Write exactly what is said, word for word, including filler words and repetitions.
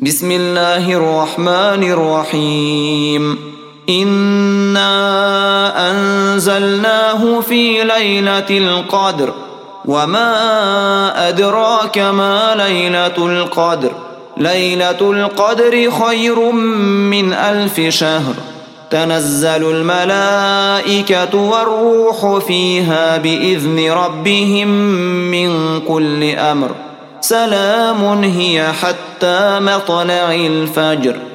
بسم الله الرحمن الرحيم إنا أنزلناه في ليلة القدر وما أدراك ما ليلة القدر ليلة القدر خير من ألف شهر تنزل الملائكة والروح فيها بإذن ربهم من كل أمر سلام هي حتى مطلع الفجر.